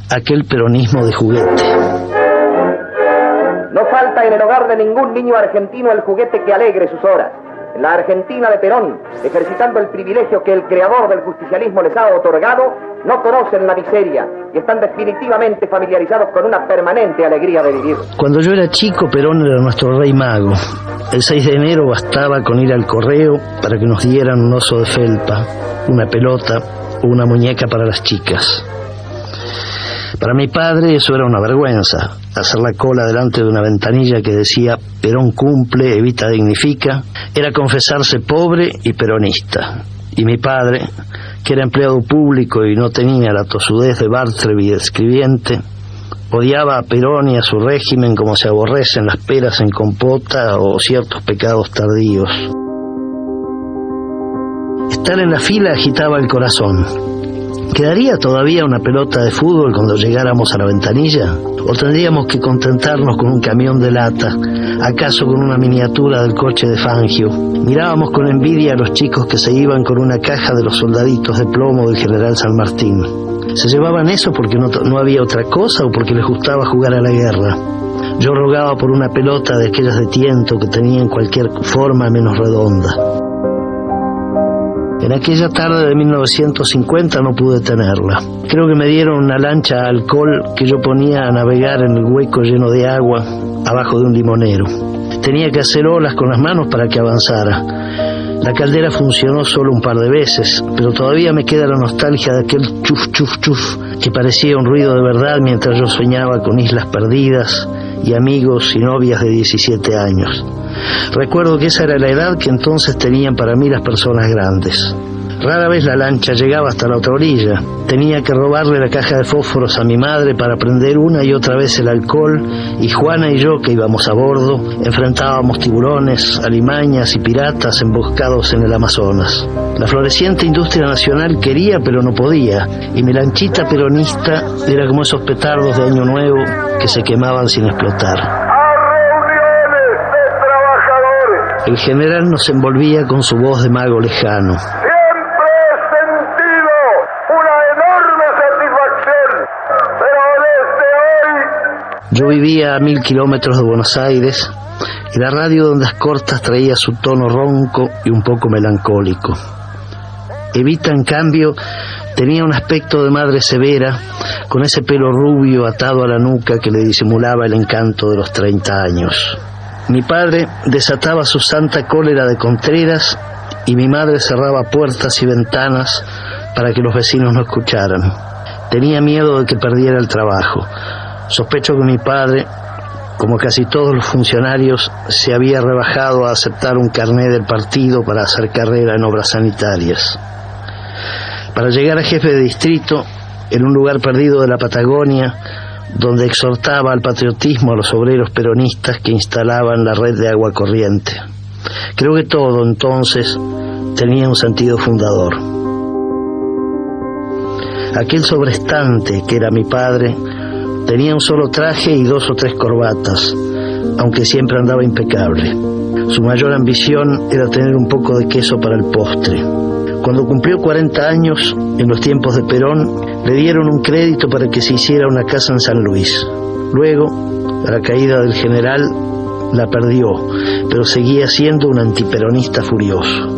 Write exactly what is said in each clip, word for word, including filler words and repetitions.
aquel peronismo de juguete. No falta en el hogar de ningún niño argentino el juguete que alegre sus horas. En la Argentina de Perón, ejercitando el privilegio que el creador del justicialismo les ha otorgado, no conocen la miseria y están definitivamente familiarizados con una permanente alegría de vivir. Cuando yo era chico, Perón era nuestro rey mago. El seis de enero bastaba con ir al correo para que nos dieran un oso de felpa, una pelota o una muñeca para las chicas. Para mi padre eso era una vergüenza, hacer la cola delante de una ventanilla que decía Perón cumple, Evita dignifica, era confesarse pobre y peronista. Y mi padre, que era empleado público y no tenía la tosudez de Bartleby de escribiente, odiaba a Perón y a su régimen como se aborrecen las peras en compota o ciertos pecados tardíos. Estar en la fila agitaba el corazón. ¿Quedaría todavía una pelota de fútbol cuando llegáramos a la ventanilla? ¿O tendríamos que contentarnos con un camión de lata? ¿Acaso con una miniatura del coche de Fangio? Mirábamos con envidia a los chicos que se iban con una caja de los soldaditos de plomo del general San Martín. ¿Se llevaban eso porque no, no había otra cosa o porque les gustaba jugar a la guerra? Yo rogaba por una pelota de aquellas de tiento que tenían cualquier forma menos redonda. En aquella tarde de mil novecientos cincuenta no pude tenerla. Creo que me dieron una lancha a alcohol que yo ponía a navegar en el hueco lleno de agua abajo de un limonero. Tenía que hacer olas con las manos para que avanzara. La caldera funcionó solo un par de veces, pero todavía me queda la nostalgia de aquel chuf chuf chuf que parecía un ruido de verdad mientras yo soñaba con islas perdidas y amigos y novias de diecisiete años. Recuerdo que esa era la edad que entonces tenían para mí las personas grandes. Rara vez la lancha llegaba hasta la otra orilla. Tenía que robarle la caja de fósforos a mi madre para prender una y otra vez el alcohol, y Juana y yo, que íbamos a bordo, enfrentábamos tiburones, alimañas y piratas emboscados en el Amazonas. La floreciente industria nacional quería pero no podía, y mi lanchita peronista era como esos petardos de Año Nuevo que se quemaban sin explotar. El general nos envolvía con su voz de mago lejano. Siempre he sentido una enorme satisfacción, pero desde hoy... Yo vivía a mil kilómetros de Buenos Aires y la radio de ondas cortas traía su tono ronco y un poco melancólico. Evita, en cambio, tenía un aspecto de madre severa, con ese pelo rubio atado a la nuca que le disimulaba el encanto de los treinta años. Mi padre desataba su santa cólera de Contreras y mi madre cerraba puertas y ventanas para que los vecinos no escucharan. Tenía miedo de que perdiera el trabajo. Sospecho que mi padre, como casi todos los funcionarios, se había rebajado a aceptar un carné del partido para hacer carrera en obras sanitarias. Para llegar a jefe de distrito, en un lugar perdido de la Patagonia, donde exhortaba al patriotismo a los obreros peronistas que instalaban la red de agua corriente. Creo que todo, entonces, tenía un sentido fundador. Aquel sobrestante, que era mi padre, tenía un solo traje y dos o tres corbatas, aunque siempre andaba impecable. Su mayor ambición era tener un poco de queso para el postre. Cuando cumplió cuarenta años, en los tiempos de Perón, le dieron un crédito para que se hiciera una casa en San Luis. Luego, a la caída del general, la perdió, pero seguía siendo un antiperonista furioso.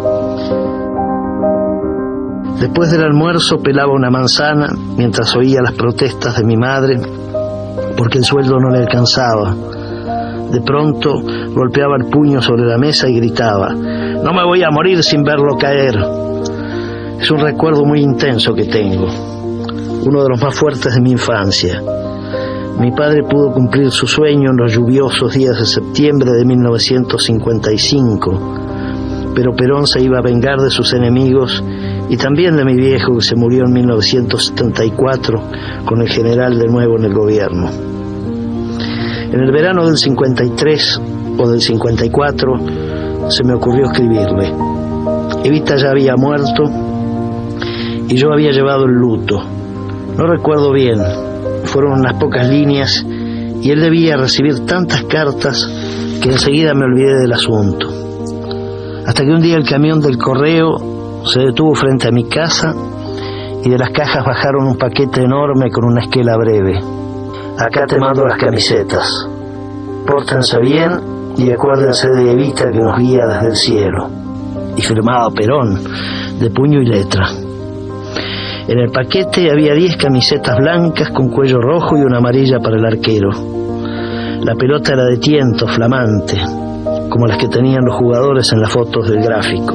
Después del almuerzo pelaba una manzana mientras oía las protestas de mi madre, porque el sueldo no le alcanzaba. De pronto golpeaba el puño sobre la mesa y gritaba: «No me voy a morir sin verlo caer». Es un recuerdo muy intenso que tengo, uno de los más fuertes de mi infancia. Mi padre pudo cumplir su sueño en los lluviosos días de septiembre de mil novecientos cincuenta y cinco, pero Perón se iba a vengar de sus enemigos y también de mi viejo, que se murió en mil novecientos setenta y cuatro con el general de nuevo en el gobierno. En el verano del cincuenta y tres o del cincuenta y cuatro se me ocurrió escribirle. Evita ya había muerto y yo había llevado el luto. No recuerdo bien, fueron unas pocas líneas y él debía recibir tantas cartas que enseguida me olvidé del asunto. Hasta que un día el camión del correo se detuvo frente a mi casa y de las cajas bajaron un paquete enorme con una esquela breve. Acá te mando las camisetas. Pórtense bien y acuérdense de Evita que nos guía desde el cielo. Y firmado Perón, de puño y letra. En el paquete había diez camisetas blancas con cuello rojo y una amarilla para el arquero. La pelota era de tiento, flamante, como las que tenían los jugadores en las fotos del gráfico.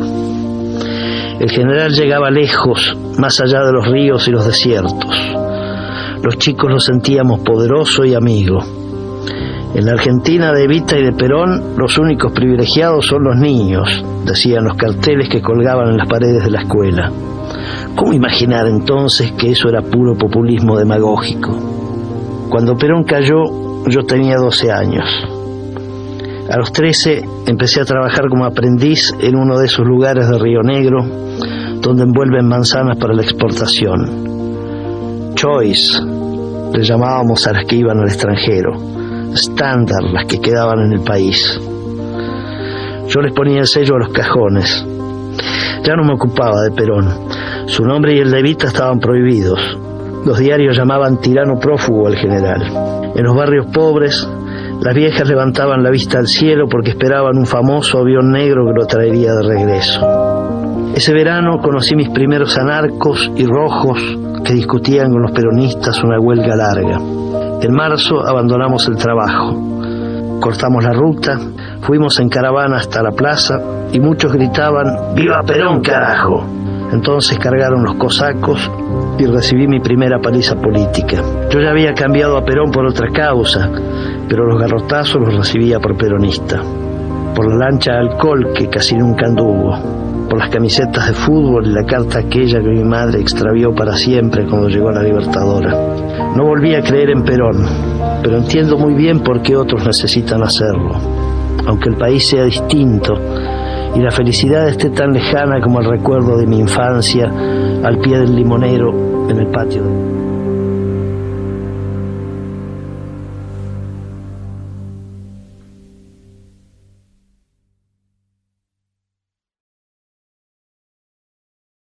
El general llegaba lejos, más allá de los ríos y los desiertos. Los chicos lo sentíamos poderoso y amigo. En la Argentina de Evita y de Perón, los únicos privilegiados son los niños, decían los carteles que colgaban en las paredes de la escuela. ¿Cómo imaginar entonces que eso era puro populismo demagógico? Cuando Perón cayó, yo tenía doce años. A los trece empecé a trabajar como aprendiz en uno de esos lugares de Río Negro donde envuelven manzanas para la exportación. Choice, le llamábamos a las que iban al extranjero. Estándar, las que quedaban en el país. Yo les ponía el sello a los cajones. Ya no me ocupaba de Perón. Su nombre y el de Evita estaban prohibidos. Los diarios llamaban tirano prófugo al general. En los barrios pobres, las viejas levantaban la vista al cielo porque esperaban un famoso avión negro que lo traería de regreso. Ese verano conocí mis primeros anarcos y rojos que discutían con los peronistas una huelga larga. En marzo abandonamos el trabajo, cortamos la ruta, fuimos en caravana hasta la plaza y muchos gritaban ¡Viva Perón, carajo! Entonces cargaron los cosacos y recibí mi primera paliza política. Yo ya había cambiado a Perón por otra causa, pero los garrotazos los recibía por peronista, por la lancha de alcohol que casi nunca anduvo, por las camisetas de fútbol y la carta aquella que mi madre extravió para siempre cuando llegó a la Libertadora. No volví a creer en Perón, pero entiendo muy bien por qué otros necesitan hacerlo, aunque el país sea distinto y la felicidad esté tan lejana como el recuerdo de mi infancia al pie del limonero en el patio.